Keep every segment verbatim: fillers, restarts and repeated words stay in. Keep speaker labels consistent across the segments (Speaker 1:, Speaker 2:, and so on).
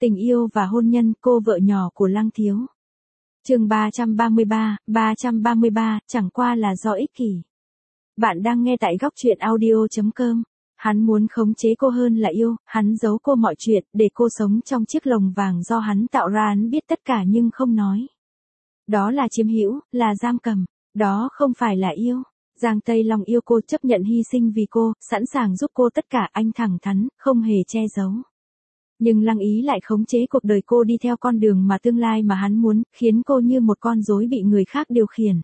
Speaker 1: Tình yêu và hôn nhân, cô vợ nhỏ của Lăng Thiếu. Chương ba trăm ba mươi ba, ba trăm ba mươi ba, chẳng qua là do ích kỷ. Bạn đang nghe tại góc truyện audio chấm com. Hắn muốn khống chế cô hơn là yêu, hắn giấu cô mọi chuyện, để cô sống trong chiếc lồng vàng do hắn tạo ra, hắn biết tất cả nhưng không nói. Đó là chiếm hữu, là giam cầm, đó không phải là yêu. Giang Tây Long yêu cô, chấp nhận hy sinh vì cô, sẵn sàng giúp cô tất cả, anh thẳng thắn, không hề che giấu. Nhưng Lăng Ý lại khống chế cuộc đời cô đi theo con đường mà tương lai mà hắn muốn, khiến cô như một con rối bị người khác điều khiển.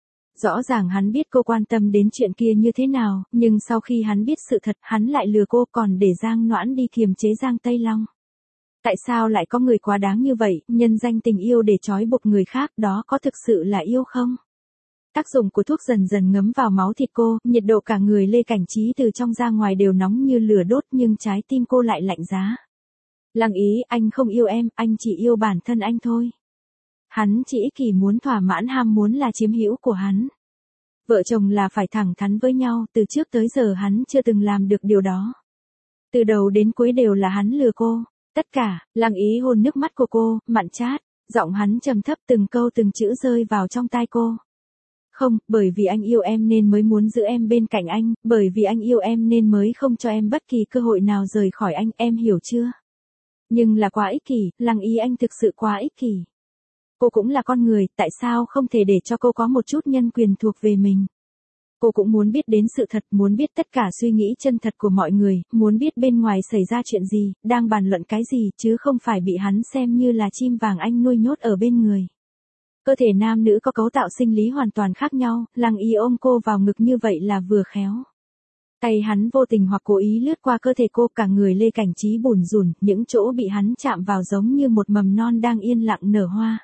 Speaker 1: Rõ ràng hắn biết cô quan tâm đến chuyện kia như thế nào, nhưng sau khi hắn biết sự thật, hắn lại lừa cô, còn để Giang Noãn đi kiềm chế Giang Tây Long. Tại sao lại có người quá đáng như vậy, nhân danh tình yêu để trói buộc người khác, đó có thực sự là yêu không? Tác dụng của thuốc dần dần ngấm vào máu thịt cô, nhiệt độ cả người Lê Cảnh Trí từ trong ra ngoài đều nóng như lửa đốt, nhưng trái tim cô lại lạnh giá. Lăng Ý, anh không yêu em, anh chỉ yêu bản thân anh thôi. Hắn chỉ ích kỷ muốn thỏa mãn ham muốn là chiếm hữu của hắn. Vợ chồng là phải thẳng thắn với nhau, từ trước tới giờ hắn chưa từng làm được điều đó. Từ đầu đến cuối đều là hắn lừa cô. Tất cả, Lăng Ý hôn nước mắt của cô, mặn chát, giọng hắn trầm thấp, từng câu từng chữ rơi vào trong tai cô. Không, bởi vì anh yêu em nên mới muốn giữ em bên cạnh anh, bởi vì anh yêu em nên mới không cho em bất kỳ cơ hội nào rời khỏi anh, em hiểu chưa? Nhưng là quá ích kỷ, Lăng Ý, anh thực sự quá ích kỷ. Cô cũng là con người, tại sao không thể để cho cô có một chút nhân quyền thuộc về mình? Cô cũng muốn biết đến sự thật, muốn biết tất cả suy nghĩ chân thật của mọi người, muốn biết bên ngoài xảy ra chuyện gì, đang bàn luận cái gì, chứ không phải bị hắn xem như là chim vàng anh nuôi nhốt ở bên người. Cơ thể nam nữ có cấu tạo sinh lý hoàn toàn khác nhau, Lăng Ý ôm cô vào ngực như vậy là vừa khéo. Tay hắn vô tình hoặc cố ý lướt qua cơ thể cô, cả người Lê Cảnh Trí bủn rủn, những chỗ bị hắn chạm vào giống như một mầm non đang yên lặng nở hoa.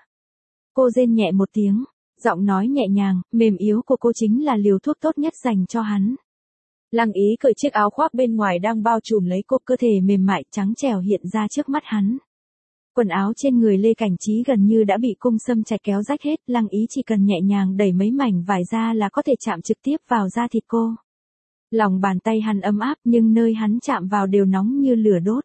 Speaker 1: Cô rên nhẹ một tiếng, giọng nói nhẹ nhàng, mềm yếu của cô chính là liều thuốc tốt nhất dành cho hắn. Lăng Ý cởi chiếc áo khoác bên ngoài đang bao trùm lấy cô, cơ thể mềm mại trắng trẻo hiện ra trước mắt hắn. Quần áo trên người Lê Cảnh Trí gần như đã bị cung xâm chạch kéo rách hết, Lăng Ý chỉ cần nhẹ nhàng đẩy mấy mảnh vải ra là có thể chạm trực tiếp vào da thịt cô. Lòng bàn tay hắn ấm áp, nhưng nơi hắn chạm vào đều nóng như lửa đốt.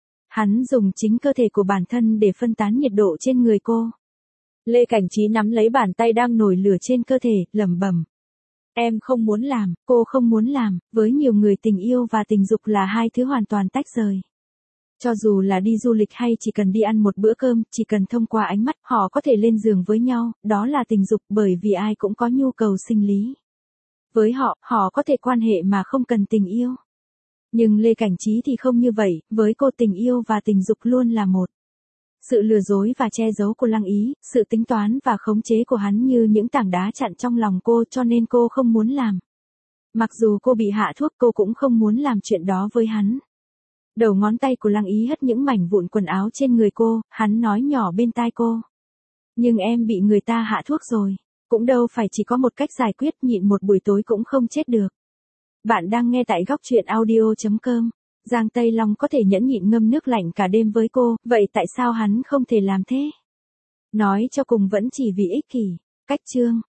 Speaker 1: Hắn dùng chính cơ thể của bản thân để phân tán nhiệt độ trên người cô. Lê Cảnh Trí nắm lấy bàn tay đang nổi lửa trên cơ thể, lẩm bẩm. Em không muốn làm, cô không muốn làm, với nhiều người tình yêu và tình dục là hai thứ hoàn toàn tách rời. Cho dù là đi du lịch hay chỉ cần đi ăn một bữa cơm, chỉ cần thông qua ánh mắt, họ có thể lên giường với nhau, đó là tình dục, bởi vì ai cũng có nhu cầu sinh lý. Với họ, họ có thể quan hệ mà không cần tình yêu. Nhưng Lê Cảnh Trí thì không như vậy, với cô tình yêu và tình dục luôn là một. Sự lừa dối và che giấu của Lăng Ý, sự tính toán và khống chế của hắn như những tảng đá chặn trong lòng cô, cho nên cô không muốn làm. Mặc dù cô bị hạ thuốc, cô cũng không muốn làm chuyện đó với hắn. Đầu ngón tay của Lăng Ý hất những mảnh vụn quần áo trên người cô, hắn nói nhỏ bên tai cô. Nhưng em bị người ta hạ thuốc rồi, cũng đâu phải chỉ có một cách giải quyết, nhịn một buổi tối cũng không chết được. Bạn đang nghe tại góc truyện audio chấm com. Giang Tây Long có thể nhẫn nhịn ngâm nước lạnh cả đêm với cô, vậy tại sao hắn không thể làm thế? Nói cho cùng vẫn chỉ vì ích kỷ. Cách chương